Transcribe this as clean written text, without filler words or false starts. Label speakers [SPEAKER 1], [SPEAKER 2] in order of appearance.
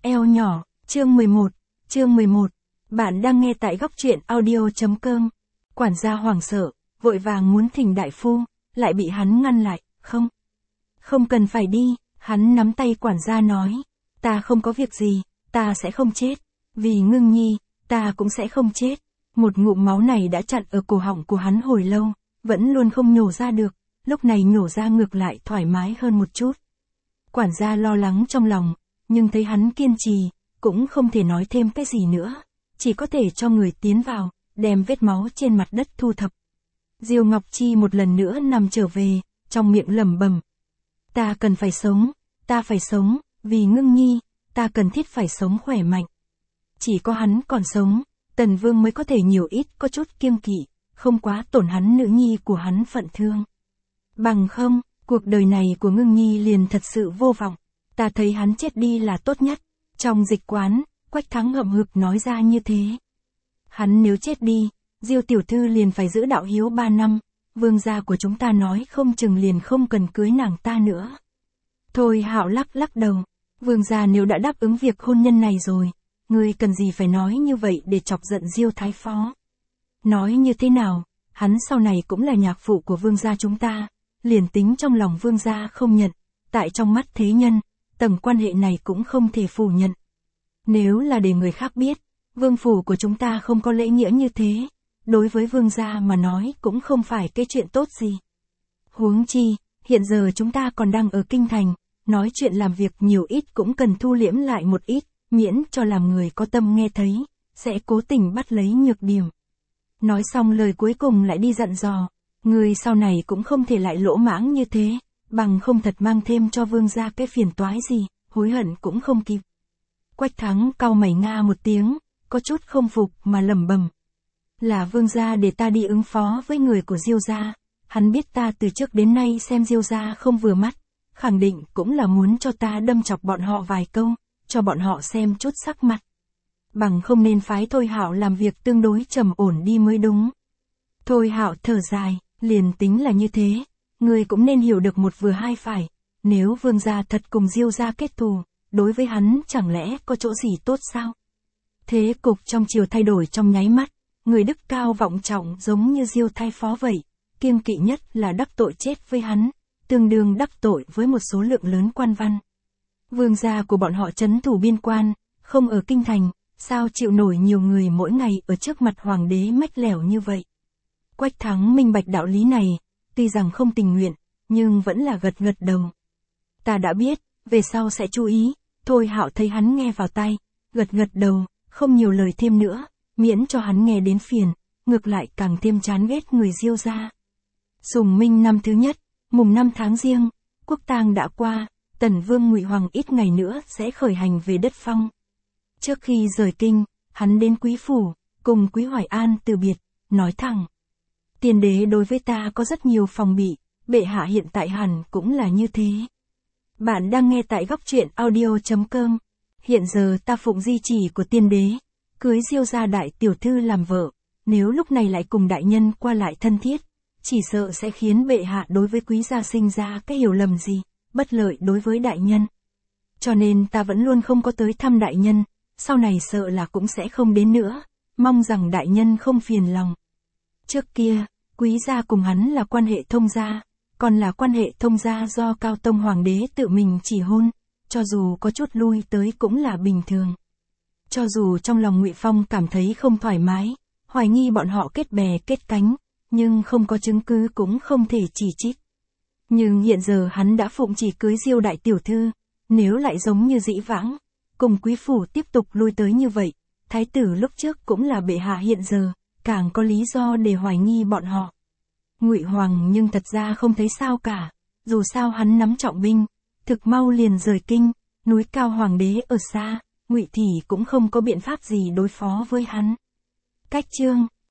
[SPEAKER 1] Eo nhỏ, chương 11. Bạn đang nghe tại góc truyện audio.com. Quản gia hoảng sợ, vội vàng muốn thỉnh đại phu, lại bị hắn ngăn lại, không cần phải đi, hắn nắm tay quản gia nói, ta không có việc gì, ta sẽ không chết, vì Ngưng Nhi, ta cũng sẽ không chết. Một ngụm máu này đã chặn ở cổ họng của hắn hồi lâu, vẫn luôn không nhổ ra được, lúc này nhổ ra ngược lại thoải mái hơn một chút. Quản gia lo lắng trong lòng, nhưng thấy hắn kiên trì, cũng không thể nói thêm cái gì nữa, chỉ có thể cho người tiến vào, đem vết máu trên mặt đất thu thập. Diêu Ngọc Chi một lần nữa nằm trở về, trong miệng lẩm bẩm. Ta cần phải sống, vì Ngưng Nhi, ta cần thiết phải sống khỏe mạnh. Chỉ có hắn còn sống, Tần Vương mới có thể nhiều ít có chút kiêng kỵ, không quá tổn hắn nữ nhi của hắn phận thương. Bằng không, cuộc đời này của Ngưng Nhi liền thật sự vô vọng, ta thấy hắn chết đi là tốt nhất. Trong dịch quán, Quách Thắng hậm hực nói ra như thế. Hắn nếu chết đi, Diêu tiểu thư liền phải giữ đạo hiếu 3 năm, vương gia của chúng ta nói không chừng liền không cần cưới nàng ta nữa. Thôi Hạo lắc đầu, vương gia nếu đã đáp ứng việc hôn nhân này rồi, ngươi cần gì phải nói như vậy để chọc giận Diêu thái phó. Nói như thế nào, hắn sau này cũng là nhạc phụ của vương gia chúng ta, liền tính trong lòng vương gia không nhận, tại trong mắt thế nhân, tầng quan hệ này cũng không thể phủ nhận. Nếu là để người khác biết, vương phủ của chúng ta không có lễ nghĩa như thế, đối với vương gia mà nói cũng không phải cái chuyện tốt gì. Huống chi, hiện giờ chúng ta còn đang ở kinh thành, nói chuyện làm việc nhiều ít cũng cần thu liễm lại một ít, miễn cho làm người có tâm nghe thấy, sẽ cố tình bắt lấy nhược điểm. Nói xong lời cuối cùng lại đi dặn dò, người sau này cũng không thể lại lỗ mãng như thế, bằng không thật mang thêm cho vương gia cái phiền toái gì, hối hận cũng không kịp. Quách Thắng cau mày nga một tiếng, có chút không phục mà lẩm bẩm. Là vương gia để ta đi ứng phó với người của Diêu gia, hắn biết ta từ trước đến nay xem Diêu gia không vừa mắt, khẳng định cũng là muốn cho ta đâm chọc bọn họ vài câu, cho bọn họ xem chút sắc mặt. Bằng không nên phái Thôi Hạo làm việc tương đối trầm ổn đi mới đúng. Thôi Hạo thở dài, liền tính là như thế, người cũng nên hiểu được một vừa hai phải, nếu vương gia thật cùng Diêu gia kết thù, đối với hắn chẳng lẽ có chỗ gì tốt sao? Thế cục trong triều thay đổi trong nháy mắt, người đức cao vọng trọng giống như Diêu thái phó vậy, kiêng kỵ nhất là đắc tội chết với hắn, tương đương đắc tội với một số lượng lớn quan văn. Vương gia của bọn họ trấn thủ biên quan, không ở kinh thành, sao chịu nổi nhiều người mỗi ngày ở trước mặt hoàng đế mách lẻo như vậy. Quách Thắng minh bạch đạo lý này, tuy rằng không tình nguyện, nhưng vẫn là gật đầu. Ta đã biết, về sau sẽ chú ý. Thôi Hạo thấy hắn nghe vào tai, gật đầu, không nhiều lời thêm nữa, miễn cho hắn nghe đến phiền, ngược lại càng thêm chán ghét người Diêu gia. Sùng Minh năm thứ nhất, mùng 5 tháng Giêng, quốc tang đã qua, Tần Vương Ngụy Hoàng ít ngày nữa sẽ khởi hành về đất Phong. Trước khi rời kinh, hắn đến Quý phủ, cùng Quý Hoài An từ biệt, nói thẳng: Tiên đế đối với ta có rất nhiều phòng bị, bệ hạ hiện tại hẳn cũng là như thế. Bạn đang nghe tại góc truyện audio.com. Hiện giờ ta phụng di chỉ của tiên đế, cưới Diêu gia đại tiểu thư làm vợ, nếu lúc này lại cùng đại nhân qua lại thân thiết, chỉ sợ sẽ khiến bệ hạ đối với quý gia sinh ra cái hiểu lầm gì, bất lợi đối với đại nhân. Cho nên ta vẫn luôn không có tới thăm đại nhân, sau này sợ là cũng sẽ không đến nữa, mong rằng đại nhân không phiền lòng. Trước kia, quý gia cùng hắn là quan hệ thông gia, còn là quan hệ thông gia do Cao Tông Hoàng đế tự mình chỉ hôn, cho dù có chút lui tới cũng là bình thường. Cho dù trong lòng Ngụy Phong cảm thấy không thoải mái, hoài nghi bọn họ kết bè kết cánh, nhưng không có chứng cứ cũng không thể chỉ trích. Nhưng hiện giờ hắn đã phụng chỉ cưới Diêu đại tiểu thư, nếu lại giống như dĩ vãng, cùng quý phủ tiếp tục lui tới như vậy, thái tử lúc trước cũng là bệ hạ hiện giờ, càng có lý do để hoài nghi bọn họ. Ngụy Hoàng nhưng thật ra không thấy sao cả, dù sao hắn nắm trọng binh, thực mau liền rời kinh, núi cao hoàng đế ở xa, Ngụy thị cũng không có biện pháp gì đối phó với hắn. Cách chương